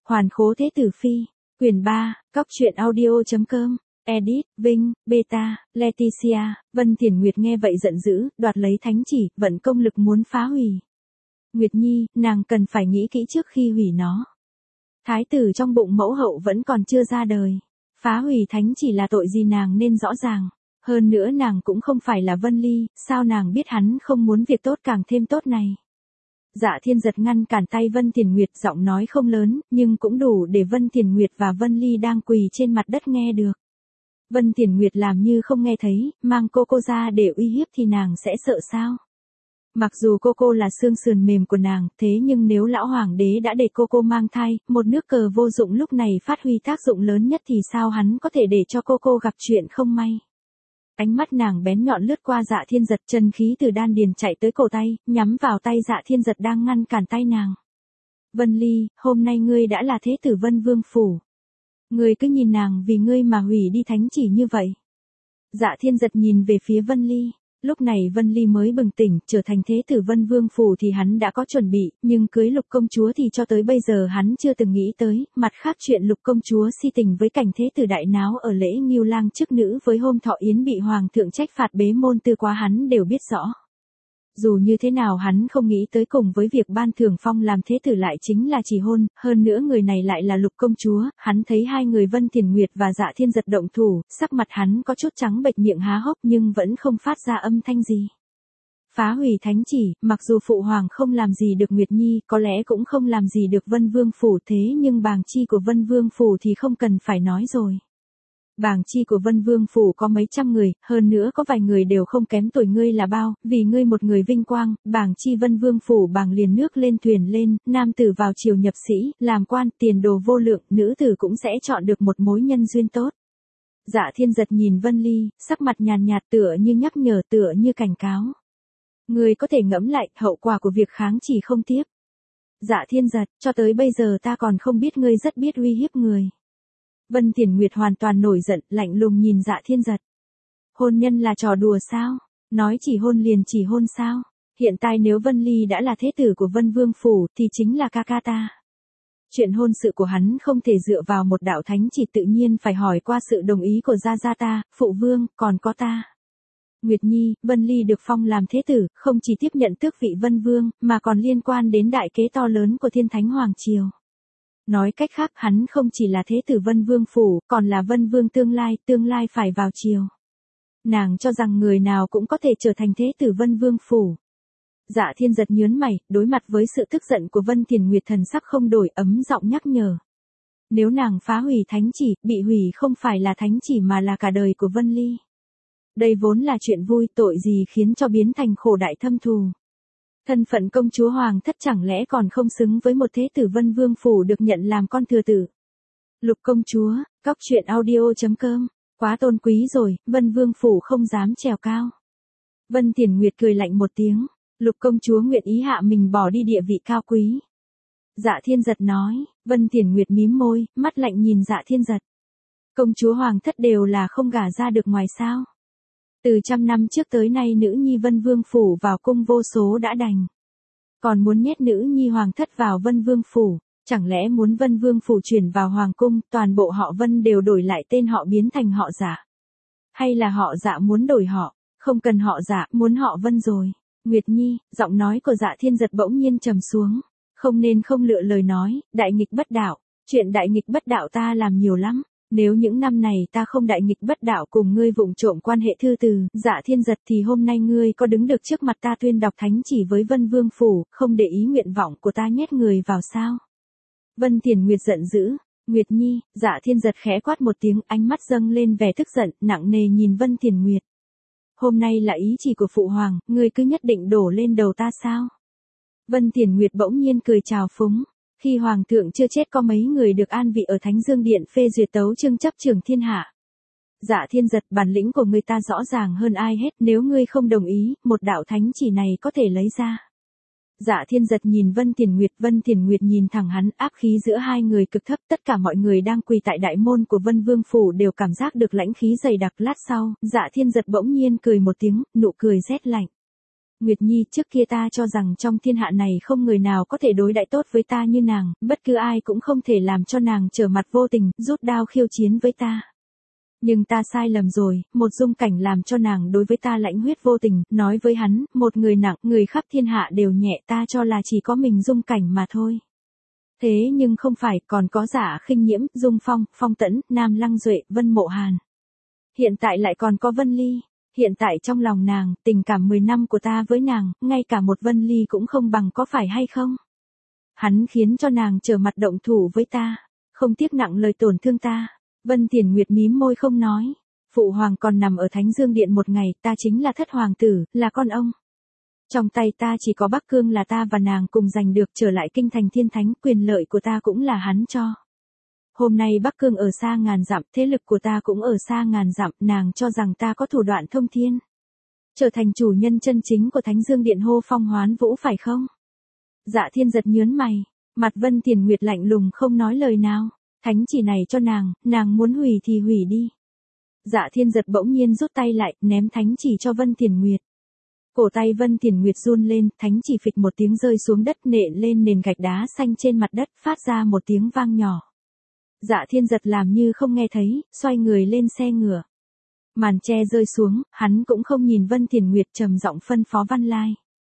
Hoàn khố thế tử phi, quyển 3, cóc truyện audio.com, edit, Vinh, Beta, Leticia, Vân Thiền Nguyệt nghe vậy giận dữ, đoạt lấy thánh chỉ, vận công lực muốn phá hủy. Nguyệt Nhi, nàng cần phải nghĩ kỹ trước khi hủy nó. Thái tử trong bụng mẫu hậu vẫn còn chưa ra đời. Phá hủy thánh chỉ là tội gì nàng nên rõ ràng. Hơn nữa nàng cũng không phải là Vân Ly, sao nàng biết hắn không muốn việc tốt càng thêm tốt này. Dạ Thiên giật ngăn cản tay Vân Thiền Nguyệt, giọng nói không lớn, nhưng cũng đủ để Vân Thiền Nguyệt và Vân Ly đang quỳ trên mặt đất nghe được. Vân Thiền Nguyệt làm như không nghe thấy, mang cô ra để uy hiếp thì nàng sẽ sợ sao? Mặc dù cô là xương sườn mềm của nàng, thế nhưng nếu lão hoàng đế đã để cô mang thai, một nước cờ vô dụng lúc này phát huy tác dụng lớn nhất thì sao hắn có thể để cho cô gặp chuyện không may. Ánh mắt nàng bén nhọn lướt qua Dạ Thiên giật, chân khí từ đan điền chạy tới cổ tay, nhắm vào tay Dạ Thiên giật đang ngăn cản tay nàng. Vân Ly, hôm nay ngươi đã là thế tử Vân Vương Phủ. Ngươi cứ nhìn nàng vì ngươi mà hủy đi thánh chỉ như vậy. Dạ Thiên giật nhìn về phía Vân Ly. Lúc này Vân Ly mới bừng tỉnh, trở thành thế tử Vân Vương Phủ thì hắn đã có chuẩn bị, nhưng cưới Lục công chúa thì cho tới bây giờ hắn chưa từng nghĩ tới. Mặt khác chuyện Lục công chúa si tình với cảnh thế tử đại náo ở lễ Ngưu Lang chức nữ với hôm thọ yến bị hoàng thượng trách phạt bế môn tư quá hắn đều biết rõ. Dù như thế nào hắn không nghĩ tới cùng với việc ban thưởng phong làm thế tử lại chính là chỉ hôn, hơn nữa người này lại là Lục công chúa, hắn thấy hai người Vân Thiền Nguyệt và Dạ Thiên giật động thủ, sắc mặt hắn có chút trắng bệch, miệng há hốc nhưng vẫn không phát ra âm thanh gì. Phá hủy thánh chỉ, mặc dù phụ hoàng không làm gì được Nguyệt Nhi, có lẽ cũng không làm gì được Vân Vương Phủ, thế nhưng bàng chi của Vân Vương Phủ thì không cần phải nói rồi. Bàng chi của Vân Vương Phủ có mấy trăm người, hơn nữa có vài người đều không kém tuổi ngươi là bao, vì ngươi một người vinh quang, bàng chi Vân Vương Phủ bàng liền nước lên thuyền lên, nam tử vào triều nhập sĩ, làm quan, tiền đồ vô lượng, nữ tử cũng sẽ chọn được một mối nhân duyên tốt. Dạ Thiên giật nhìn Vân Ly, sắc mặt nhàn nhạt tựa như nhắc nhở, tựa như cảnh cáo. Ngươi có thể ngẫm lại hậu quả của việc kháng chỉ không tiếp. Dạ Thiên giật, cho tới bây giờ ta còn không biết ngươi rất biết uy hiếp người. Vân Thiền Nguyệt hoàn toàn nổi giận, lạnh lùng nhìn Dạ Thiên giật. Hôn nhân là trò đùa sao? Nói chỉ hôn liền chỉ hôn sao? Hiện tại nếu Vân Ly đã là thế tử của Vân Vương Phủ thì chính là ca ca ta. Chuyện hôn sự của hắn không thể dựa vào một đạo thánh chỉ, tự nhiên phải hỏi qua sự đồng ý của gia ta, phụ vương, còn có ta. Nguyệt Nhi, Vân Ly được phong làm thế tử, không chỉ tiếp nhận tước vị Vân Vương, mà còn liên quan đến đại kế to lớn của Thiên Thánh Hoàng Triều. Nói cách khác hắn không chỉ là thế tử Vân Vương Phủ, còn là Vân Vương tương lai phải vào triều. Nàng cho rằng người nào cũng có thể trở thành thế tử Vân Vương Phủ. Dạ Thiên giật nhớn mày, đối mặt với sự tức giận của Vân Thiền Nguyệt thần sắc không đổi, ấm giọng nhắc nhở. Nếu nàng phá hủy thánh chỉ, bị hủy không phải là thánh chỉ mà là cả đời của Vân Ly. Đây vốn là chuyện vui, tội gì khiến cho biến thành khổ đại thâm thù. Thân phận công chúa hoàng thất chẳng lẽ còn không xứng với một thế tử Vân Vương Phủ được nhận làm con thừa tử. Lục công chúa, cóc truyện audio.com, quá tôn quý rồi, Vân Vương Phủ không dám trèo cao. Vân Thiền Nguyệt cười lạnh một tiếng, Lục công chúa nguyện ý hạ mình bỏ đi địa vị cao quý. Dạ Thiên giật nói, Vân Thiền Nguyệt mím môi, mắt lạnh nhìn Dạ Thiên giật. Công chúa hoàng thất đều là không gả ra được ngoài sao. Từ trăm năm trước tới nay nữ nhi Vân Vương Phủ vào cung vô số đã đành. Còn muốn nhét nữ nhi hoàng thất vào Vân Vương Phủ, chẳng lẽ muốn Vân Vương Phủ chuyển vào hoàng cung, toàn bộ họ Vân đều đổi lại tên họ biến thành họ Dạ? Hay là họ Dạ muốn đổi họ, không cần họ Dạ, muốn họ Vân rồi? Nguyệt Nhi, giọng nói của Dạ Thiên giật bỗng nhiên trầm xuống, không nên không lựa lời nói, đại nghịch bất đạo, chuyện đại nghịch bất đạo ta làm nhiều lắm. Nếu những năm này ta không đại nghịch bất đạo cùng ngươi vụng trộm quan hệ thư từ, Dạ Thiên giật, thì hôm nay ngươi có đứng được trước mặt ta tuyên đọc thánh chỉ với Vân Vương Phủ, không để ý nguyện vọng của ta nhét người vào sao? Vân Thiền Nguyệt giận dữ, Nguyệt Nhi, Dạ Thiên giật khẽ quát một tiếng, ánh mắt dâng lên vẻ tức giận, nặng nề nhìn Vân Thiền Nguyệt. Hôm nay là ý chỉ của phụ hoàng, ngươi cứ nhất định đổ lên đầu ta sao? Vân Thiền Nguyệt bỗng nhiên cười trào phúng. Khi hoàng thượng chưa chết có mấy người được an vị ở Thánh Dương Điện phê duyệt tấu chương chấp trường thiên hạ. Dạ Thiên giật, bản lĩnh của ngươi ta rõ ràng hơn ai hết, nếu ngươi không đồng ý, một đạo thánh chỉ này có thể lấy ra. Dạ Thiên giật nhìn Vân Thiền Nguyệt nhìn thẳng hắn, áp khí giữa hai người cực thấp, tất cả mọi người đang quỳ tại đại môn của Vân Vương Phủ đều cảm giác được lãnh khí dày đặc. Lát sau, Dạ Thiên giật bỗng nhiên cười một tiếng, nụ cười rét lạnh. Nguyệt Nhi, trước kia ta cho rằng trong thiên hạ này không người nào có thể đối đãi tốt với ta như nàng, bất cứ ai cũng không thể làm cho nàng trở mặt vô tình, rút đao khiêu chiến với ta. Nhưng ta sai lầm rồi, một Dung Cảnh làm cho nàng đối với ta lãnh huyết vô tình, nói với hắn, một người nặng, người khắp thiên hạ đều nhẹ, ta cho là chỉ có mình Dung Cảnh mà thôi. Thế nhưng không phải, còn có Dạ Khinh Nhiễm, Dung Phong, Phong Tẫn, Nam Lăng Duệ, Vân Mộ Hàn. Hiện tại lại còn có Vân Ly. Hiện tại trong lòng nàng, tình cảm 10 năm của ta với nàng, ngay cả một Vân Ly cũng không bằng, có phải hay không? Hắn khiến cho nàng trở mặt động thủ với ta, không tiếc nặng lời tổn thương ta. Vân Tiền Nguyệt mím môi không nói. Phụ hoàng còn nằm ở Thánh Dương Điện một ngày, ta chính là thất hoàng tử, là con ông. Trong tay ta chỉ có Bắc Cương là ta và nàng cùng giành được, trở lại kinh thành thiên thánh, quyền lợi của ta cũng là hắn cho. Hôm nay Bắc Cương ở xa ngàn dặm, thế lực của ta cũng ở xa ngàn dặm, nàng cho rằng ta có thủ đoạn thông thiên. Trở thành chủ nhân chân chính của Thánh Dương Điện hô phong hoán vũ phải không? Dạ Thiên Giật nhớn mày, mặt Vân Tiền Nguyệt lạnh lùng không nói lời nào. Thánh chỉ này cho nàng muốn hủy thì hủy đi. Dạ Thiên Giật bỗng nhiên rút tay lại, ném thánh chỉ cho Vân Tiền Nguyệt. Cổ tay Vân Tiền Nguyệt run lên, thánh chỉ phịch một tiếng rơi xuống đất, nện lên nền gạch đá xanh trên mặt đất, phát ra một tiếng vang nhỏ. Dạ Thiên Giật làm như không nghe thấy, xoay người lên xe ngựa. Màn che rơi xuống, hắn cũng không nhìn Vân Tiền Nguyệt, trầm giọng phân phó Văn Lai.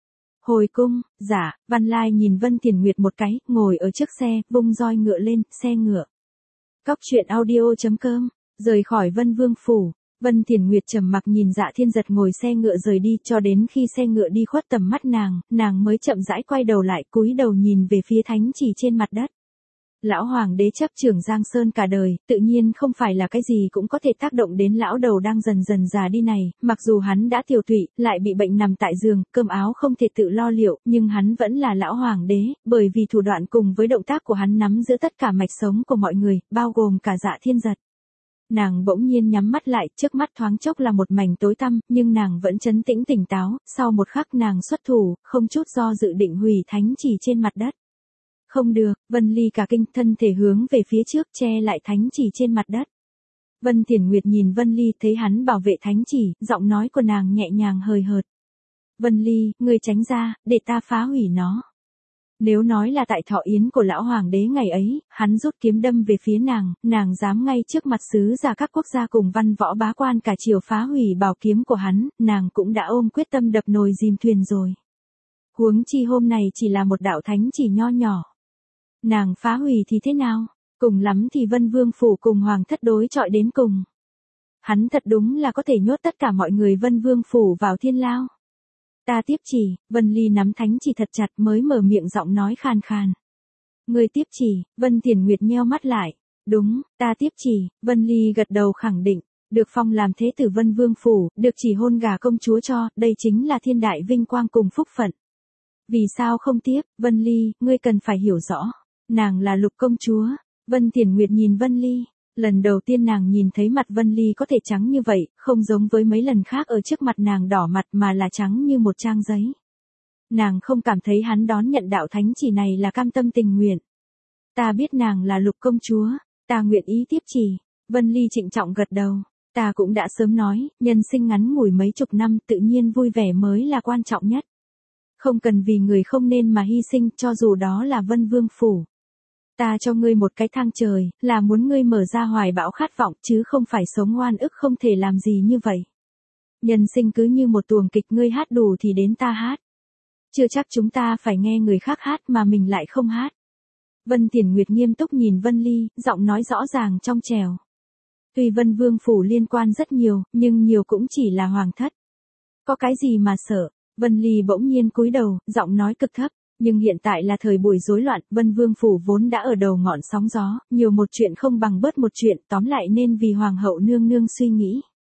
Hồi cung. Dạ. Văn Lai nhìn Vân Tiền Nguyệt một cái, ngồi ở trước xe, vung roi ngựa lên, xe ngựa. Cóc truyện audio.com, rời khỏi Vân Vương phủ. Vân Tiền Nguyệt trầm mặc nhìn Dạ Thiên Giật ngồi xe ngựa rời đi, cho đến khi xe ngựa đi khuất tầm mắt nàng mới chậm rãi quay đầu lại, cúi đầu nhìn về phía thánh chỉ trên mặt đất. Lão hoàng đế chấp trưởng Giang Sơn cả đời, tự nhiên không phải là cái gì cũng có thể tác động đến lão đầu đang dần dần già đi này, mặc dù hắn đã tiều tụy, lại bị bệnh nằm tại giường, cơm áo không thể tự lo liệu, nhưng hắn vẫn là lão hoàng đế, bởi vì thủ đoạn cùng với động tác của hắn nắm giữ tất cả mạch sống của mọi người, bao gồm cả Dạ Thiên Giật. Nàng bỗng nhiên nhắm mắt lại, trước mắt thoáng chốc là một mảnh tối tăm, nhưng nàng vẫn trấn tĩnh tỉnh táo, sau một khắc nàng xuất thủ, không chút do dự định hủy thánh chỉ trên mặt đất. Không được, Vân Ly cả kinh, thân thể hướng về phía trước, che lại thánh chỉ trên mặt đất. Vân Tiền Nguyệt nhìn Vân Ly, thấy hắn bảo vệ thánh chỉ, giọng nói của nàng nhẹ nhàng hời hợt. Vân Ly, ngươi tránh ra, để ta phá hủy nó. Nếu nói là tại thọ yến của lão hoàng đế ngày ấy, hắn rút kiếm đâm về phía nàng dám ngay trước mặt sứ giả các quốc gia cùng văn võ bá quan cả triều phá hủy bảo kiếm của hắn, nàng cũng đã ôm quyết tâm đập nồi dìm thuyền rồi. Huống chi hôm này chỉ là một đạo thánh chỉ nho nhỏ. Nàng phá hủy thì thế nào? Cùng lắm thì Vân Vương phủ cùng hoàng thất đối chọi đến cùng. Hắn thật đúng là có thể nhốt tất cả mọi người Vân Vương phủ vào thiên lao. Ta tiếp chỉ. Vân Ly nắm thánh chỉ thật chặt, mới mở miệng, giọng nói khàn khàn. Người tiếp chỉ. Vân Tiền Nguyệt nheo mắt lại. Đúng, ta tiếp chỉ. Vân Ly gật đầu khẳng định. Được phong làm thế tử Vân Vương phủ, được chỉ hôn gả công chúa cho, đây chính là thiên đại vinh quang cùng phúc phận. Vì sao không tiếp? Vân Ly, ngươi cần phải hiểu rõ. Nàng là Lục công chúa. Vân Tiền Nguyệt nhìn Vân Ly. Lần đầu tiên nàng nhìn thấy mặt Vân Ly có thể trắng như vậy, không giống với mấy lần khác ở trước mặt nàng đỏ mặt mà là trắng như một trang giấy. Nàng không cảm thấy hắn đón nhận đạo thánh chỉ này là cam tâm tình nguyện. Ta biết nàng là Lục công chúa, ta nguyện ý tiếp chỉ. Vân Ly trịnh trọng gật đầu. Ta cũng đã sớm nói, nhân sinh ngắn ngủi mấy chục năm, tự nhiên vui vẻ mới là quan trọng nhất. Không cần vì người không nên mà hy sinh, cho dù đó là Vân Vương phủ. Ta cho ngươi một cái thang trời, là muốn ngươi mở ra hoài bão khát vọng, chứ không phải sống oan ức không thể làm gì như vậy. Nhân sinh cứ như một tuồng kịch, ngươi hát đủ thì đến ta hát. Chưa chắc chúng ta phải nghe người khác hát mà mình lại không hát. Vân Tiền Nguyệt nghiêm túc nhìn Vân Ly, giọng nói rõ ràng trong trẻo. Tuy Vân Vương phủ liên quan rất nhiều, nhưng nhiều cũng chỉ là hoàng thất. Có cái gì mà sợ? Vân Ly bỗng nhiên cúi đầu, giọng nói cực thấp. Nhưng hiện tại là thời buổi rối loạn, Vân Vương phủ vốn đã ở đầu ngọn sóng gió, nhiều một chuyện không bằng bớt một chuyện, tóm lại nên vì hoàng hậu nương nương suy nghĩ.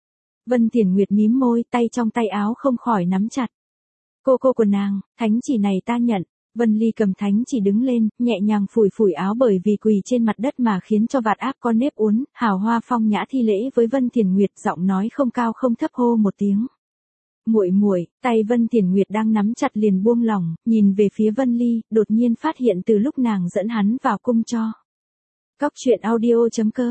Vân Tiền Nguyệt mím môi, tay trong tay áo không khỏi nắm chặt. Cô của nàng, thánh chỉ này ta nhận. Vân Ly cầm thánh chỉ đứng lên, nhẹ nhàng phủi phủi áo, bởi vì quỳ trên mặt đất mà khiến cho vạt áp con nếp uốn, hào hoa phong nhã thi lễ với Vân Tiền Nguyệt, giọng nói không cao không thấp hô một tiếng. Muội muội. Tay Vân Tiền Nguyệt đang nắm chặt liền buông lỏng, nhìn về phía Vân Ly, đột nhiên phát hiện từ lúc nàng dẫn hắn vào cung cho. Cóc truyện audio.com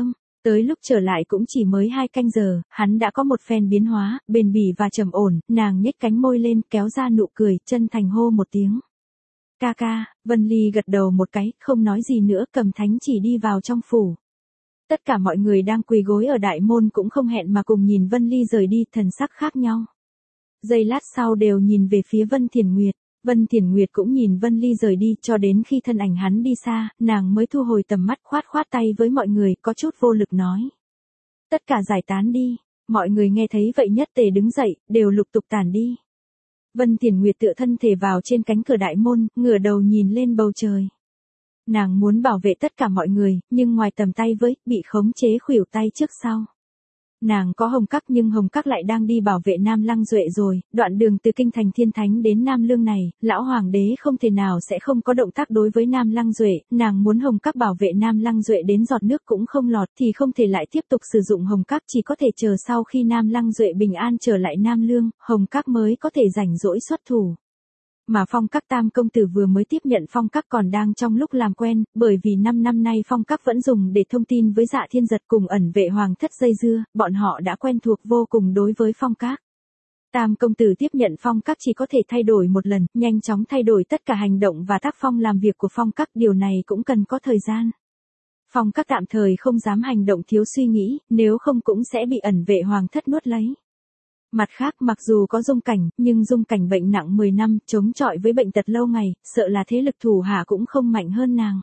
Tới lúc trở lại cũng chỉ mới 2 canh giờ, hắn đã có một phen biến hóa, bền bỉ và trầm ổn, nàng nhếch cánh môi lên, kéo ra nụ cười, chân thành hô một tiếng. Ca ca, Vân Ly gật đầu một cái, không nói gì nữa, cầm thánh chỉ đi vào trong phủ. Tất cả mọi người đang quỳ gối ở đại môn cũng không hẹn mà cùng nhìn Vân Ly rời đi, thần sắc khác nhau. Giây lát sau đều nhìn về phía Vân Thiển Nguyệt. Vân Thiển Nguyệt cũng nhìn Vân Ly rời đi, cho đến khi thân ảnh hắn đi xa, nàng mới thu hồi tầm mắt, khoát khoát tay với mọi người, có chút vô lực nói. Tất cả giải tán đi. Mọi người nghe thấy vậy nhất tề đứng dậy, đều lục tục tản đi. Vân Thiển Nguyệt tựa thân thể vào trên cánh cửa đại môn, ngửa đầu nhìn lên bầu trời. Nàng muốn bảo vệ tất cả mọi người, nhưng ngoài tầm tay với, bị khống chế khuỷu tay trước sau. Nàng có Hồng Các nhưng Hồng Các lại đang đi bảo vệ Nam Lăng Duệ rồi, đoạn đường từ kinh thành Thiên Thánh đến Nam Lương này, lão hoàng đế không thể nào sẽ không có động tác đối với Nam Lăng Duệ, nàng muốn Hồng Các bảo vệ Nam Lăng Duệ đến giọt nước cũng không lọt thì không thể lại tiếp tục sử dụng Hồng Các, chỉ có thể chờ sau khi Nam Lăng Duệ bình an trở lại Nam Lương, Hồng Các mới có thể rảnh rỗi xuất thủ. Mà Phong Các tam công tử vừa mới tiếp nhận Phong Các còn đang trong lúc làm quen, bởi vì 5 năm nay Phong Các vẫn dùng để thông tin với Dạ Thiên Giật cùng ẩn vệ hoàng thất dây dưa, bọn họ đã quen thuộc vô cùng đối với Phong Các. Tam công tử tiếp nhận Phong Các chỉ có thể thay đổi một lần, nhanh chóng thay đổi tất cả hành động và tác phong làm việc của Phong Các, điều này cũng cần có thời gian. Phong Các tạm thời không dám hành động thiếu suy nghĩ, nếu không cũng sẽ bị ẩn vệ hoàng thất nuốt lấy. Mặt khác mặc dù có Dung Cảnh, nhưng Dung Cảnh bệnh nặng 10 năm, chống chọi với bệnh tật lâu ngày, sợ là thế lực thủ hạ cũng không mạnh hơn nàng.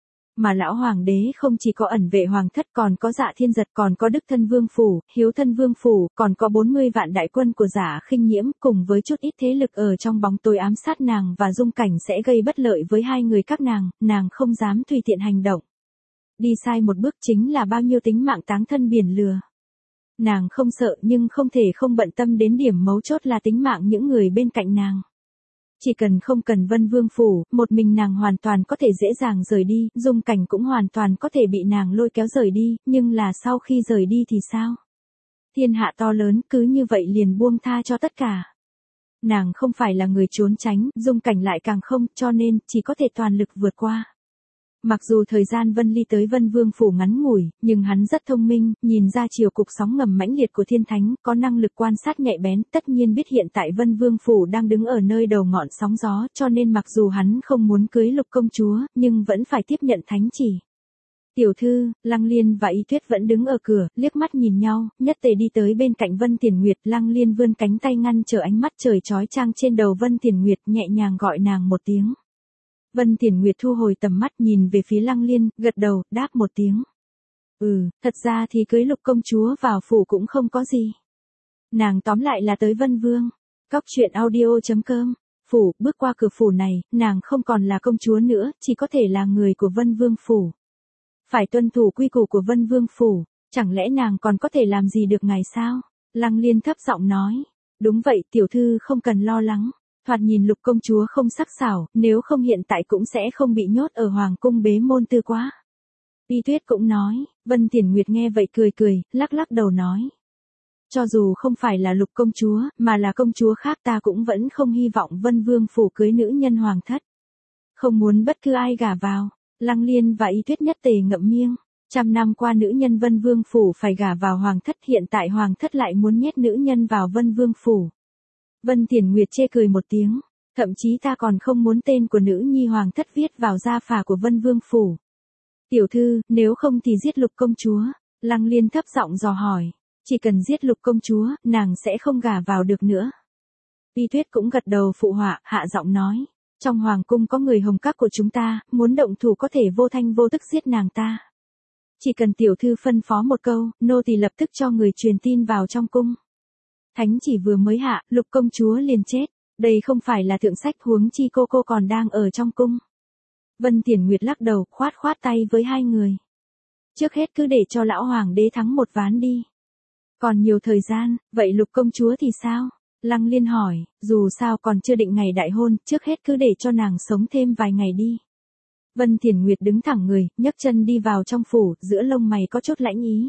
Mà lão hoàng đế không chỉ có ẩn vệ hoàng thất, còn có Dạ Thiên Giật, còn có Đức Thân Vương Phủ, Hiếu Thân Vương Phủ, còn có 40 vạn đại quân của Giả Khinh Nhiễm, cùng với chút ít thế lực ở trong bóng tối ám sát nàng và Dung Cảnh sẽ gây bất lợi với hai người các nàng không dám tùy tiện hành động. Đi sai một bước chính là bao nhiêu tính mạng táng thân biển lửa. Nàng không sợ nhưng không thể không bận tâm đến điểm mấu chốt là tính mạng những người bên cạnh nàng. Chỉ cần không cần Vân Vương Phủ, một mình nàng hoàn toàn có thể dễ dàng rời đi, Dung Cảnh cũng hoàn toàn có thể bị nàng lôi kéo rời đi, nhưng là sau khi rời đi thì sao? Thiên hạ to lớn cứ như vậy liền buông tha cho tất cả. Nàng không phải là người trốn tránh, Dung Cảnh lại càng không, cho nên chỉ có thể toàn lực vượt qua. Mặc dù thời gian Vân Ly tới Vân Vương Phủ ngắn ngủi, nhưng hắn rất thông minh, nhìn ra chiều cục sóng ngầm mãnh liệt của Thiên Thánh, có năng lực quan sát nhạy bén, tất nhiên biết hiện tại Vân Vương Phủ đang đứng ở nơi đầu ngọn sóng gió, cho nên mặc dù hắn không muốn cưới Lục công chúa, nhưng vẫn phải tiếp nhận thánh chỉ. Tiểu thư, Lăng Liên và Y Tuyết vẫn đứng ở cửa, liếc mắt nhìn nhau, nhất tề đi tới bên cạnh Vân Thiển Nguyệt, Lăng Liên vươn cánh tay ngăn trở ánh mắt trời chói chang trên đầu Vân Thiển Nguyệt, nhẹ nhàng gọi nàng một tiếng. Vân Thiển Nguyệt thu hồi tầm mắt nhìn về phía Lăng Liên, gật đầu, đáp một tiếng. Thật ra thì cưới Lục công chúa vào phủ cũng không có gì. Nàng tóm lại là tới Vân Vương. Cóc truyện audio.com. Phủ, bước qua cửa phủ này, nàng không còn là công chúa nữa, chỉ có thể là người của Vân Vương Phủ. Phải tuân thủ quy củ của Vân Vương Phủ, chẳng lẽ nàng còn có thể làm gì được ngài sao? Lăng Liên thấp giọng nói. Đúng vậy, tiểu thư không cần lo lắng. Thoạt nhìn Lục công chúa không sắc sảo, nếu không hiện tại cũng sẽ không bị nhốt ở hoàng cung bế môn tư quá. Y Tuyết cũng nói, Vân Thiển Nguyệt nghe vậy cười cười, lắc lắc đầu nói. Cho dù không phải là Lục công chúa, mà là công chúa khác ta cũng vẫn không hy vọng Vân Vương Phủ cưới nữ nhân hoàng thất. Không muốn bất cứ ai gả vào. Lăng Liên và Y Tuyết nhất tề ngậm miệng. 100 năm qua nữ nhân Vân Vương Phủ phải gả vào hoàng thất, hiện tại hoàng thất lại muốn nhét nữ nhân vào Vân Vương Phủ. Vân Thiển Nguyệt chê cười một tiếng, thậm chí ta còn không muốn tên của nữ nhi hoàng thất viết vào gia phả của Vân Vương Phủ. Tiểu thư, nếu không thì giết Lục công chúa. Lăng Liên thấp giọng dò hỏi, chỉ cần giết Lục công chúa, nàng sẽ không gả vào được nữa. Y Tuyết cũng gật đầu phụ họa, hạ giọng nói, trong hoàng cung có người Hồng Các của chúng ta, muốn động thủ có thể vô thanh vô tức giết nàng ta. Chỉ cần tiểu thư phân phó một câu, nô tỳ lập tức cho người truyền tin vào trong cung. Thánh chỉ vừa mới hạ, Lục công chúa liền chết, đây không phải là thượng sách, huống chi cô còn đang ở trong cung. Vân Thiển Nguyệt lắc đầu, khoát khoát tay với hai người. Trước hết cứ để cho lão hoàng đế thắng một ván đi. Còn nhiều thời gian, vậy Lục công chúa thì sao? Lăng Liên hỏi, dù sao còn chưa định ngày đại hôn, trước hết cứ để cho nàng sống thêm vài ngày đi. Vân Thiển Nguyệt đứng thẳng người, nhấc chân đi vào trong phủ, giữa lông mày có chút lãnh ý.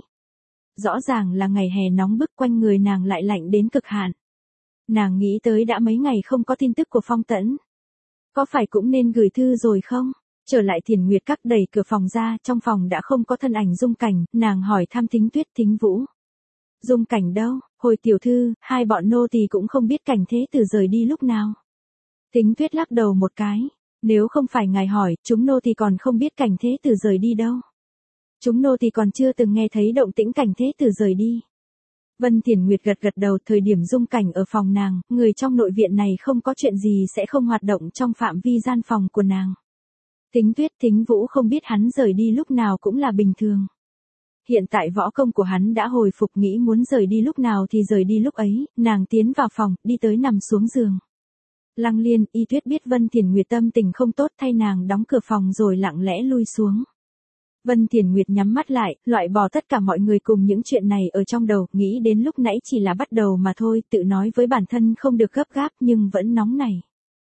Rõ ràng là ngày hè nóng bức, quanh người nàng lại lạnh đến cực hạn. Nàng nghĩ tới đã mấy ngày không có tin tức của Phong Tẫn. Có phải cũng nên gửi thư rồi không? Trở lại Thiền Nguyệt Các, đẩy cửa phòng ra, trong phòng đã không có thân ảnh Dung Cảnh, nàng hỏi thăm Thính Tuyết, Thính Vũ. Dung Cảnh đâu? Hồi tiểu thư, hai bọn nô tỳ cũng không biết Cảnh Thế Tử rời đi lúc nào. Thính Tuyết lắc đầu một cái. Nếu không phải ngài hỏi, chúng nô tỳ còn không biết Cảnh Thế Tử rời đi đâu. Chúng nô tỳ còn chưa từng nghe thấy động tĩnh Cảnh Thế Tử rời đi. Vân Thiển Nguyệt gật gật đầu, thời điểm Dung Cảnh ở phòng nàng, người trong nội viện này không có chuyện gì sẽ không hoạt động trong phạm vi gian phòng của nàng. Thính Tuyết, Thính Vũ không biết hắn rời đi lúc nào cũng là bình thường. Hiện tại võ công của hắn đã hồi phục, nghĩ muốn rời đi lúc nào thì rời đi lúc ấy, nàng tiến vào phòng, đi tới nằm xuống giường. Lăng Liên, Y Tuyết biết Vân Thiển Nguyệt tâm tình không tốt, thay nàng đóng cửa phòng rồi lặng lẽ lui xuống. Vân Thiển Nguyệt nhắm mắt lại, loại bỏ tất cả mọi người cùng những chuyện này ở trong đầu, nghĩ đến lúc nãy chỉ là bắt đầu mà thôi, tự nói với bản thân không được gấp gáp nhưng vẫn nóng nảy.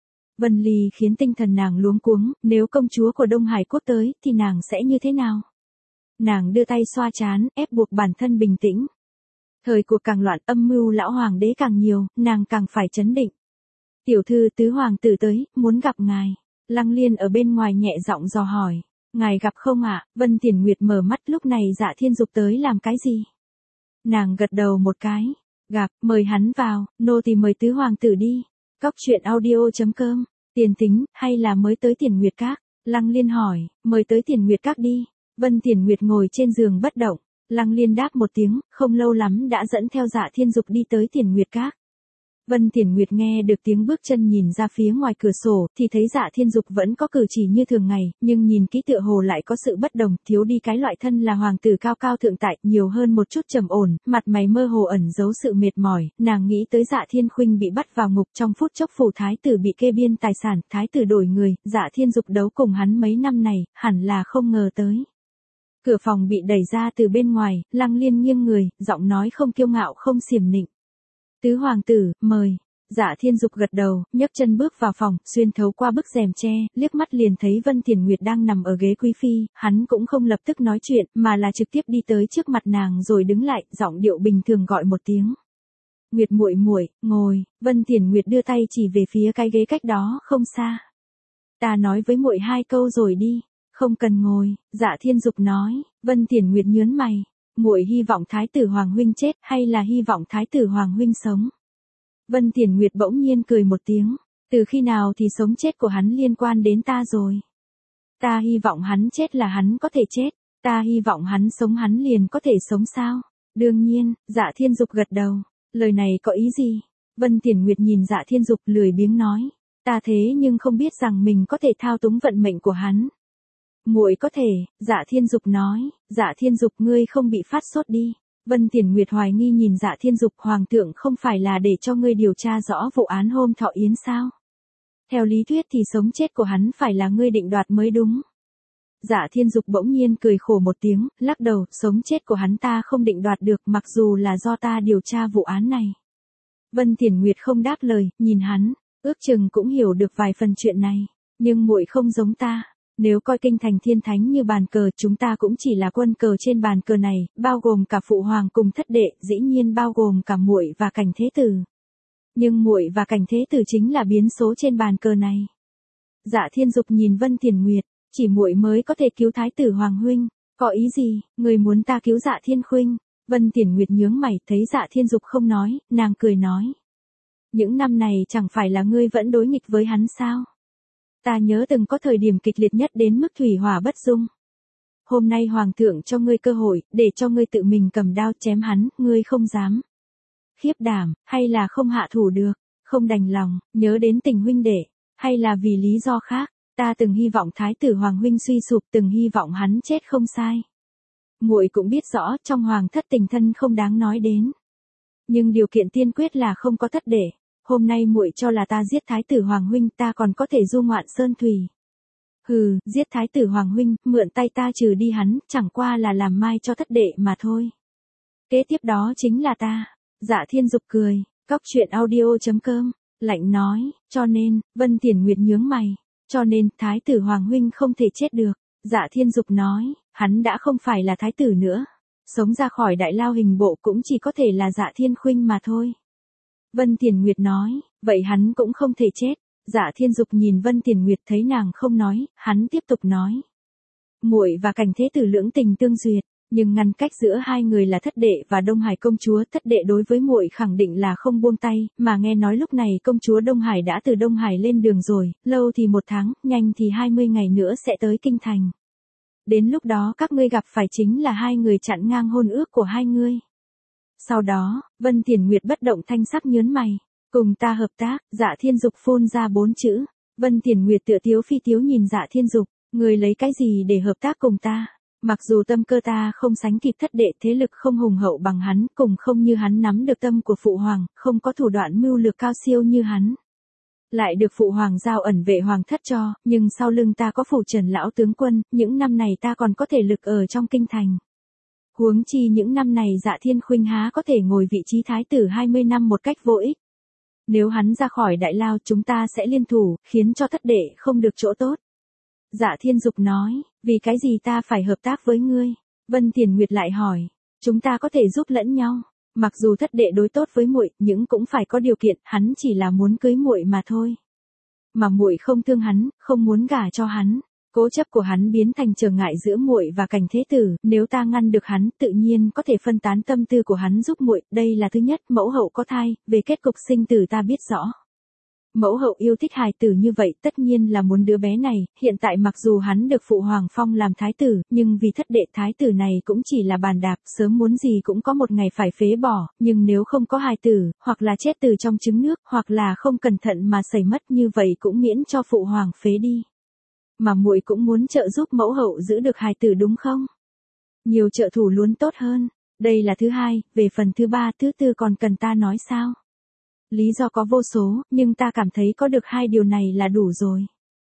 Vân Ly khiến tinh thần nàng luống cuống, nếu công chúa của Đông Hải Quốc tới, thì nàng sẽ như thế nào? Nàng đưa tay xoa trán, ép buộc bản thân bình tĩnh. Thời cuộc càng loạn, âm mưu lão hoàng đế càng nhiều, nàng càng phải trấn định. Tiểu thư, tứ hoàng tử tới, muốn gặp ngài. Lăng Liên ở bên ngoài nhẹ giọng dò hỏi. Ngài gặp không ạ? Vân Thiển Nguyệt mở mắt, lúc này Dạ Thiên Dục tới làm cái gì? Nàng gật đầu một cái. Gặp, mời hắn vào, nô tỳ mời tứ hoàng tử đi. Cóc truyện audio.com, tiền tính, hay là mới tới Thiền Nguyệt Các? Lăng Liên hỏi, mời tới Thiền Nguyệt Các đi. Vân Thiển Nguyệt ngồi trên giường bất động. Lăng Liên đáp một tiếng, không lâu lắm đã dẫn theo Dạ Thiên Dục đi tới Thiền Nguyệt Các. Vân Thiển Nguyệt nghe được tiếng bước chân, nhìn ra phía ngoài cửa sổ, thì thấy Dạ Thiên Dục vẫn có cử chỉ như thường ngày, nhưng nhìn kỹ tựa hồ lại có sự bất đồng, thiếu đi cái loại thân là hoàng tử cao cao thượng tại, nhiều hơn một chút trầm ổn, mặt mày mơ hồ ẩn giấu sự mệt mỏi, nàng nghĩ tới Dạ Thiên Khuynh bị bắt vào ngục, trong phút chốc phủ thái tử bị kê biên tài sản, thái tử đổi người, Dạ Thiên Dục đấu cùng hắn mấy năm này, hẳn là không ngờ tới. Cửa phòng bị đẩy ra từ bên ngoài, Lăng Liên nghiêng người, giọng nói không kiêu ngạo không xiểm nịnh. Tứ hoàng tử, mời. Dạ Thiên Dục gật đầu, nhấc chân bước vào phòng, xuyên thấu qua bức rèm tre, liếc mắt liền thấy Vân Thiển Nguyệt đang nằm ở ghế quý phi, hắn cũng không lập tức nói chuyện, mà là trực tiếp đi tới trước mặt nàng rồi đứng lại, giọng điệu bình thường gọi một tiếng. Nguyệt muội muội, ngồi. Vân Thiển Nguyệt đưa tay chỉ về phía cái ghế cách đó không xa. Ta nói với muội hai câu rồi đi. Không cần ngồi, Dạ Thiên Dục nói. Vân Thiển Nguyệt nhớn mày. Muội hy vọng thái tử hoàng huynh chết hay là hy vọng thái tử hoàng huynh sống? Vân Thiển Nguyệt bỗng nhiên cười một tiếng. Từ khi nào thì sống chết của hắn liên quan đến ta rồi? Ta hy vọng hắn chết là hắn có thể chết. Ta hy vọng hắn sống hắn liền có thể sống sao? Đương nhiên, Dạ Thiên Dục gật đầu. Lời này có ý gì? Vân Thiển Nguyệt nhìn Dạ Thiên Dục lười biếng nói. Ta thế nhưng không biết rằng mình có thể thao túng vận mệnh của hắn. Muội có thể, Dạ Thiên Dục nói. Dạ Thiên Dục, ngươi không bị phát sốt đi. Vân Thiển Nguyệt hoài nghi nhìn Dạ Thiên Dục, hoàng thượng không phải là để cho ngươi điều tra rõ vụ án hôm thọ yến sao? Theo lý thuyết thì sống chết của hắn phải là ngươi định đoạt mới đúng. Dạ Thiên Dục bỗng nhiên cười khổ một tiếng, lắc đầu, sống chết của hắn ta không định đoạt được, mặc dù là do ta điều tra vụ án này. Vân Thiển Nguyệt không đáp lời, nhìn hắn, ước chừng cũng hiểu được vài phần chuyện này, nhưng muội không giống ta. Nếu coi kinh thành thiên thánh như bàn cờ, chúng ta cũng chỉ là quân cờ trên bàn cờ này, bao gồm cả phụ hoàng cùng thất đệ, dĩ nhiên bao gồm cả muội và Cảnh Thế Tử. Nhưng muội và Cảnh Thế Tử chính là biến số trên bàn cờ này. Dạ Thiên Dục nhìn Vân Thiển Nguyệt, chỉ muội mới có thể cứu thái tử hoàng huynh, có ý gì, người muốn ta cứu Dạ Thiên Khuynh? Vân Thiển Nguyệt nhướng mày, thấy Dạ Thiên Dục không nói, nàng cười nói. Những năm này chẳng phải là ngươi vẫn đối nghịch với hắn sao? Ta nhớ từng có thời điểm kịch liệt nhất đến mức thủy hỏa bất dung. Hôm nay hoàng thượng cho ngươi cơ hội, để cho ngươi tự mình cầm đao chém hắn, ngươi không dám. Khiếp đảm, hay là không hạ thủ được, không đành lòng, nhớ đến tình huynh đệ, hay là vì lý do khác, ta từng hy vọng thái tử hoàng huynh suy sụp, từng hy vọng hắn chết không sai. Muội cũng biết rõ, trong hoàng thất tình thân không đáng nói đến. Nhưng điều kiện tiên quyết là không có thất đệ. Hôm nay muội cho là ta giết thái tử hoàng huynh, ta còn có thể du ngoạn sơn thủy. Hừ, giết thái tử hoàng huynh, mượn tay ta trừ đi hắn, chẳng qua là làm mai cho thất đệ mà thôi. Kế tiếp đó chính là ta. Dạ Thiên Dục cười, cóc truyện audio.com, lạnh nói, cho nên, Vân Thiển Nguyệt nhướng mày, cho nên, thái tử hoàng huynh không thể chết được. Dạ Thiên Dục nói, hắn đã không phải là thái tử nữa. Sống ra khỏi đại lao hình bộ cũng chỉ có thể là Dạ Thiên Khuynh mà thôi. Vân Thiển Nguyệt nói, vậy hắn cũng không thể chết. Dạ Thiên Dục nhìn Vân Tiền Nguyệt thấy nàng không nói, hắn tiếp tục nói. Muội và Cảnh Thế Tử lưỡng tình tương duyệt, nhưng ngăn cách giữa hai người là Thất Đệ và Đông Hải công chúa. Thất Đệ đối với muội khẳng định là không buông tay, mà nghe nói lúc này công chúa Đông Hải đã từ Đông Hải lên đường rồi, lâu thì 1 tháng, nhanh thì 20 ngày nữa sẽ tới kinh thành. Đến lúc đó các ngươi gặp phải chính là hai người chặn ngang hôn ước của hai ngươi. Sau đó, Vân Tiền Nguyệt bất động thanh sắc nhớn mày. Cùng ta hợp tác. Dạ Thiên Dục phun ra 4 chữ. Vân Tiền Nguyệt tựa tiếu phi tiếu nhìn Dạ Thiên Dục. Người lấy cái gì để hợp tác cùng ta? Mặc dù tâm cơ ta không sánh kịp Thất Đệ, thế lực không hùng hậu bằng hắn, cùng không như hắn nắm được tâm của phụ hoàng, không có thủ đoạn mưu lược cao siêu như hắn. Lại được phụ hoàng giao ẩn vệ hoàng thất cho, nhưng sau lưng ta có phủ Trần lão tướng quân, những năm này ta còn có thể lực ở trong kinh thành. Huống chi những năm này Dạ Thiên Khuynh há có thể ngồi vị trí thái tử 20 năm một cách vô ích. Nếu hắn ra khỏi đại lao chúng ta sẽ liên thủ, khiến cho Thất Đệ không được chỗ tốt. Dạ Thiên Dục nói, vì cái gì ta phải hợp tác với ngươi? Vân Tiền Nguyệt lại hỏi, chúng ta có thể giúp lẫn nhau. Mặc dù Thất Đệ đối tốt với muội, nhưng cũng phải có điều kiện, hắn chỉ là muốn cưới muội mà thôi. Mà muội không thương hắn, không muốn gả cho hắn. Cố chấp của hắn biến thành trở ngại giữa muội và Cảnh Thế Tử, nếu ta ngăn được hắn, tự nhiên có thể phân tán tâm tư của hắn giúp muội, đây là thứ nhất. Mẫu hậu có thai, về kết cục sinh tử ta biết rõ. Mẫu hậu yêu thích hài tử như vậy, tất nhiên là muốn đứa bé này. Hiện tại mặc dù hắn được phụ hoàng phong làm thái tử, nhưng vì Thất Đệ thái tử này cũng chỉ là bàn đạp, sớm muốn gì cũng có một ngày phải phế bỏ. Nhưng nếu không có hài tử, hoặc là chết từ trong trứng nước, hoặc là không cẩn thận mà xảy mất, như vậy cũng miễn cho phụ hoàng phế đi. Mà muội cũng muốn trợ giúp mẫu hậu giữ được hài tử đúng không? Nhiều trợ thủ luôn tốt hơn. Đây là thứ hai, về phần thứ ba, thứ tư còn cần ta nói sao? Lý do có vô số, nhưng ta cảm thấy có được 2 điều này là đủ rồi.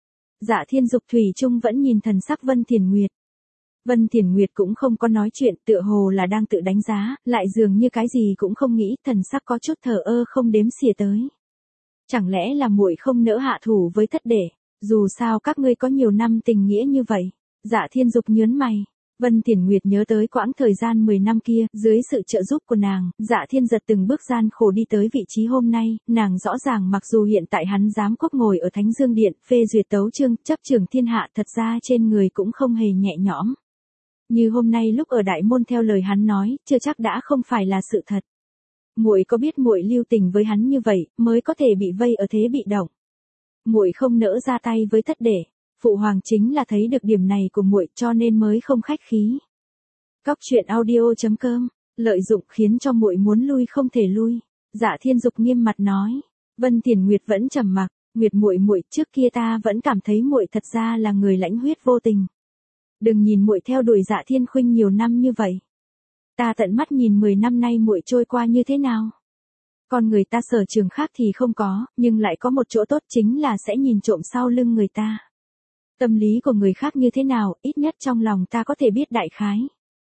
Dạ Thiên Dục thủy chung vẫn nhìn thần sắc Vân Tiền Nguyệt. Vân Tiền Nguyệt cũng không có nói chuyện, tựa hồ là đang tự đánh giá, lại dường như cái gì cũng không nghĩ, thần sắc có chút thờ ơ không đếm xỉa tới. Chẳng lẽ là muội không nỡ hạ thủ với Thất Đệ? Dù sao các ngươi có nhiều năm tình nghĩa như vậy. Dạ Thiên Dục nhớn mày. Vân Tiền Nguyệt nhớ tới quãng thời gian 10 năm kia, dưới sự trợ giúp của nàng, Dạ Thiên Giật từng bước gian khổ đi tới vị trí hôm nay, nàng rõ ràng mặc dù hiện tại hắn giám quốc ngồi ở Thánh Dương Điện, phê duyệt tấu chương, chấp trưởng thiên hạ, thật ra trên người cũng không hề nhẹ nhõm. Như hôm nay lúc ở đại môn theo lời hắn nói, chưa chắc đã không phải là sự thật. Muội có biết muội lưu tình với hắn như vậy, mới có thể bị vây ở thế bị động. Muội không nỡ ra tay với Thất Đệ. Phụ hoàng chính là thấy được điểm này của muội cho nên mới không khách khí. Cóc truyện audio.com, lợi dụng khiến cho muội muốn lui không thể lui. Dạ Thiên Dục nghiêm mặt nói. Vân Tiền Nguyệt vẫn trầm mặc. Nguyệt muội muội, trước kia ta vẫn cảm thấy muội thật ra là người lãnh huyết vô tình. Đừng nhìn muội theo đuổi Dạ Thiên Khuynh nhiều năm như vậy. Ta tận mắt nhìn 10 năm nay muội trôi qua như thế nào. Con người ta sở trường khác thì không có, nhưng lại có một chỗ tốt chính là sẽ nhìn trộm sau lưng người ta. Tâm lý của người khác như thế nào, ít nhất trong lòng ta có thể biết đại khái.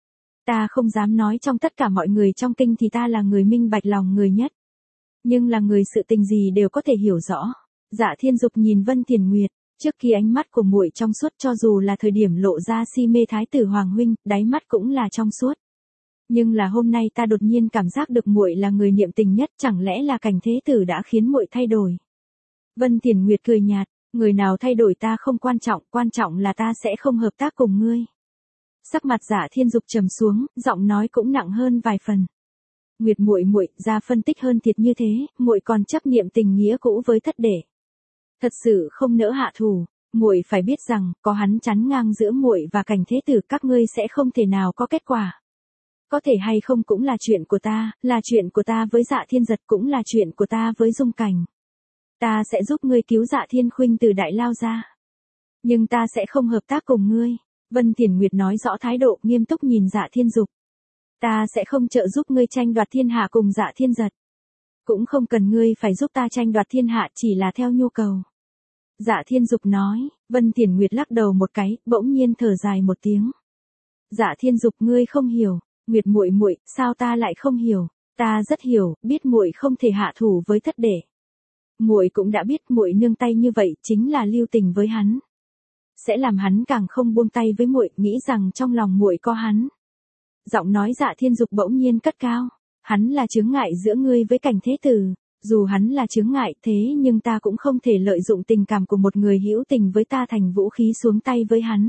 Ta không dám nói trong tất cả mọi người trong kinh thì ta là người minh bạch lòng người nhất. Nhưng là người sự tình gì đều có thể hiểu rõ. Dạ Thiên Dục nhìn Vân Tiền Nguyệt, trước khi ánh mắt của muội trong suốt, cho dù là thời điểm lộ ra si mê thái tử hoàng huynh, đáy mắt cũng là trong suốt. Nhưng là hôm nay ta đột nhiên cảm giác được muội là người niệm tình nhất, chẳng lẽ là Cảnh Thế Tử đã khiến muội thay đổi. Vân Tiền Nguyệt cười nhạt, người nào thay đổi ta không quan trọng là ta sẽ không hợp tác cùng ngươi. Sắc mặt Dạ Thiên Dục trầm xuống, giọng nói cũng nặng hơn vài phần. Nguyệt muội muội, ra phân tích hơn thiệt như thế, muội còn chấp niệm tình nghĩa cũ với Thất Đệ. Thật sự không nỡ hạ thủ, muội phải biết rằng, có hắn chắn ngang giữa muội và Cảnh Thế Tử, các ngươi sẽ không thể nào có kết quả. Có thể hay không cũng là chuyện của ta, là chuyện của ta với Dạ Thiên Giật, cũng là chuyện của ta với Dung Cảnh. Ta sẽ giúp ngươi cứu Dạ Thiên Khuynh từ đại lao ra. Nhưng ta sẽ không hợp tác cùng ngươi. Vân Tiền Nguyệt nói rõ thái độ, nghiêm túc nhìn Dạ Thiên Dục. Ta sẽ không trợ giúp ngươi tranh đoạt thiên hạ cùng Dạ Thiên Giật. Cũng không cần ngươi phải giúp ta tranh đoạt thiên hạ, chỉ là theo nhu cầu. Dạ Thiên Dục nói. Vân Tiền Nguyệt lắc đầu một cái, bỗng nhiên thở dài một tiếng. Dạ Thiên Dục, ngươi không hiểu. Nguyệt muội muội, sao ta lại không hiểu? Ta rất hiểu, biết muội không thể hạ thủ với Thất Đệ. Muội cũng đã biết muội nương tay như vậy chính là lưu tình với hắn, sẽ làm hắn càng không buông tay với muội, nghĩ rằng trong lòng muội có hắn. Giọng nói Dạ Thiên Dục bỗng nhiên cất cao, hắn là chướng ngại giữa ngươi với Cảnh Thế Tử, Dù hắn là chướng ngại thế nhưng ta cũng không thể lợi dụng tình cảm của một người hữu tình với ta thành vũ khí xuống tay với hắn.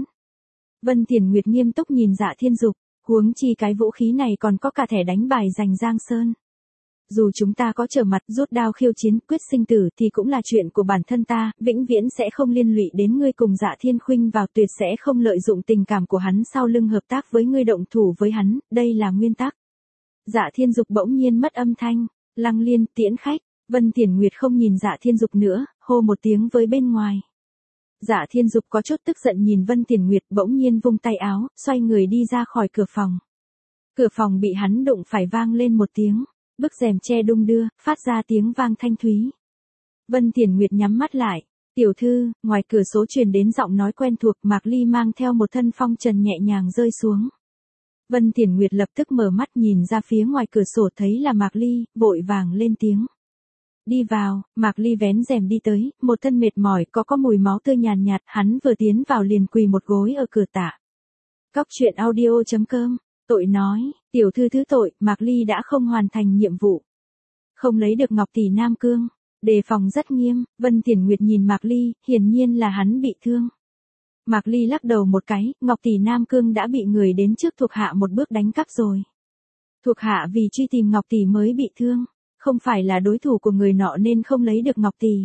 Vân Thiền Nguyệt nghiêm túc nhìn Dạ Thiên Dục, huống chi cái vũ khí này còn có cả thẻ đánh bài giành Giang Sơn. Dù chúng ta có trở mặt rút đao khiêu chiến quyết sinh tử thì cũng là chuyện của bản thân ta, vĩnh viễn sẽ không liên lụy đến ngươi cùng Dạ Thiên Khuynh vào, tuyệt sẽ không lợi dụng tình cảm của hắn sau lưng hợp tác với ngươi động thủ với hắn, đây là nguyên tắc. Dạ Thiên Dục bỗng nhiên mất âm thanh, Lăng Liên tiễn khách, Vân Thiền Nguyệt không nhìn Dạ Thiên Dục nữa, hô một tiếng với bên ngoài. Dạ Thiên Dục có chút tức giận nhìn Vân Thiền Nguyệt, bỗng nhiên vung tay áo, xoay người đi ra khỏi cửa phòng. Cửa phòng bị hắn đụng phải vang lên một tiếng, bức rèm che đung đưa, phát ra tiếng vang thanh thúy. Vân Thiền Nguyệt nhắm mắt lại, tiểu thư, ngoài cửa sổ truyền đến giọng nói quen thuộc, Mạc Ly mang theo một thân phong trần nhẹ nhàng rơi xuống. Vân Thiền Nguyệt lập tức mở mắt nhìn ra phía ngoài cửa sổ thấy là Mạc Ly, vội vàng lên tiếng. Đi vào, Mạc Ly vén rèm đi tới, một thân mệt mỏi có mùi máu tươi nhàn nhạt, hắn vừa tiến vào liền quỳ một gối ở cửa tạ. Cóc truyện audio.com, tội nói, tiểu thư thứ tội, Mạc Ly đã không hoàn thành nhiệm vụ. Không lấy được Ngọc Tỷ Nam Cương, đề phòng rất nghiêm, Vân Thiền Nguyệt nhìn Mạc Ly, hiển nhiên là hắn bị thương. Mạc Ly lắc đầu một cái, Ngọc Tỷ Nam Cương đã bị người đến trước thuộc hạ một bước đánh cắp rồi. Thuộc hạ vì truy tìm Ngọc Tỷ mới bị thương, không phải là đối thủ của người nọ nên không lấy được Ngọc Tỷ.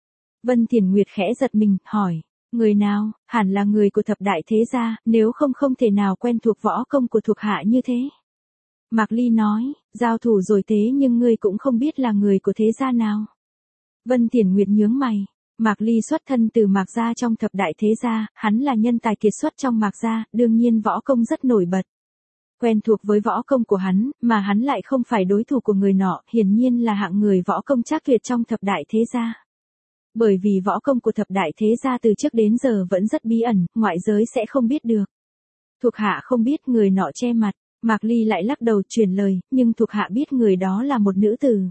Vân Thiền Nguyệt khẽ giật mình, hỏi, người nào, hẳn là người của thập đại thế gia, nếu không thể nào quen thuộc võ công của thuộc hạ như thế. Mạc Ly nói, giao thủ rồi thế nhưng ngươi cũng không biết là người của thế gia nào. Vân Thiền Nguyệt nhướng mày, Mạc Ly xuất thân từ Mạc gia trong thập đại thế gia, hắn là nhân tài kiệt xuất trong Mạc gia, đương nhiên võ công rất nổi bật. Quen thuộc với võ công của hắn, mà hắn lại không phải đối thủ của người nọ, hiển nhiên là hạng người võ công trác tuyệt trong thập đại thế gia. Bởi vì võ công của thập đại thế gia từ trước đến giờ vẫn rất bí ẩn, ngoại giới sẽ không biết được. Thuộc hạ không biết người nọ che mặt, Mạc Ly lại lắc đầu truyền lời, nhưng thuộc hạ biết người đó là một nữ tử.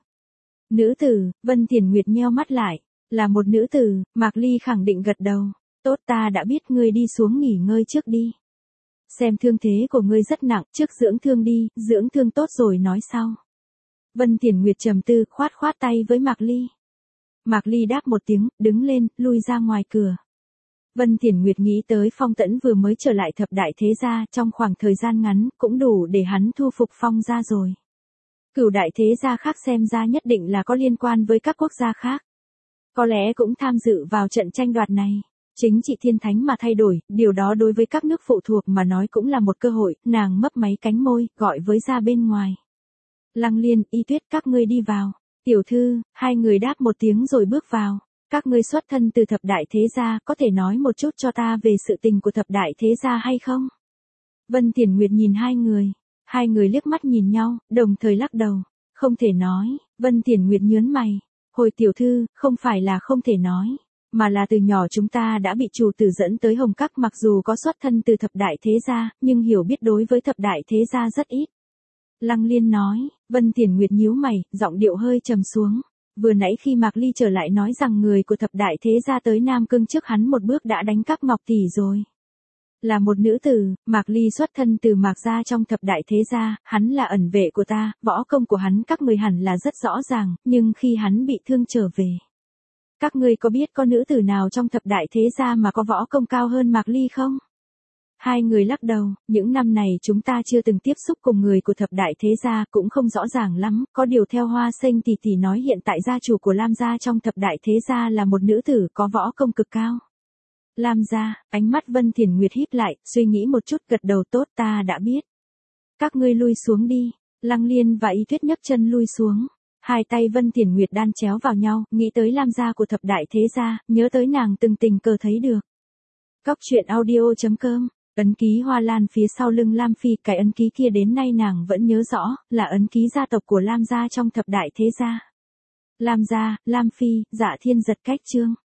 Nữ tử, Vân Thiền Nguyệt nheo mắt lại, là một nữ tử, Mạc Ly khẳng định gật đầu, tốt ta đã biết, ngươi đi xuống nghỉ ngơi trước đi. Xem thương thế của ngươi rất nặng, trước dưỡng thương đi, dưỡng thương tốt rồi nói sau. Vân Thiền Nguyệt trầm tư, khoát tay với Mạc Ly. Mạc Ly đáp một tiếng, đứng lên, lui ra ngoài cửa. Vân Thiền Nguyệt nghĩ tới Phong Tẫn vừa mới trở lại thập đại thế gia, trong khoảng thời gian ngắn, cũng đủ để hắn thu phục Phong gia rồi. Cửu đại thế gia khác xem ra nhất định là có liên quan với các quốc gia khác. Có lẽ cũng tham dự vào trận tranh đoạt này. Chính trị thiên thánh mà thay đổi, điều đó đối với các nước phụ thuộc mà nói cũng là một cơ hội, nàng mấp máy cánh môi, gọi với ra bên ngoài. Lăng Liên, Y Tuyết, các ngươi đi vào. Tiểu thư, hai người đáp một tiếng rồi bước vào. Các ngươi xuất thân từ thập đại thế gia, có thể nói một chút cho ta về sự tình của thập đại thế gia hay không? Vân Thiền Nguyệt nhìn hai người liếc mắt nhìn nhau, đồng thời lắc đầu. Không thể nói, Vân Thiền Nguyệt nhớn mày. Hồi tiểu thư, không phải là không thể nói, mà là từ nhỏ chúng ta đã bị chủ tử dẫn tới Hồng Các, mặc dù có xuất thân từ thập đại thế gia, nhưng hiểu biết đối với thập đại thế gia rất ít. Lăng Liên nói, Vân Thiền Nguyệt nhíu mày, giọng điệu hơi trầm xuống. Vừa nãy khi Mạc Ly trở lại nói rằng người của thập đại thế gia tới Nam Cương trước hắn một bước đã đánh cắp Ngọc Tỷ rồi. Là một nữ tử, Mạc Ly xuất thân từ Mạc gia trong thập đại thế gia, hắn là ẩn vệ của ta, võ công của hắn các người hẳn là rất rõ ràng, nhưng khi hắn bị thương trở về. Các ngươi có biết có nữ tử nào trong thập đại thế gia mà có võ công cao hơn Mạc Ly không? Hai người lắc đầu, những năm này chúng ta chưa từng tiếp xúc cùng người của thập đại thế gia, cũng không rõ ràng lắm, có điều theo Hoa Xanh tỷ nói hiện tại gia chủ của Lam gia trong thập đại thế gia là một nữ tử có võ công cực cao. Lam gia, ánh mắt Vân Thiền Nguyệt híp lại, suy nghĩ một chút gật đầu, tốt ta đã biết. Các ngươi lui xuống đi, Lăng Liên và Y Tuyết nhấc chân lui xuống. Hai tay Vân Thiền Nguyệt đan chéo vào nhau, nghĩ tới Lam gia của thập đại thế gia, nhớ tới nàng từng tình cờ thấy được. Cóc truyện audio.com, ấn ký hoa lan phía sau lưng Lam Phi, cái ấn ký kia đến nay nàng vẫn nhớ rõ, là ấn ký gia tộc của Lam gia trong thập đại thế gia. Lam gia, Lam Phi, Dạ Thiên Giật cách chương.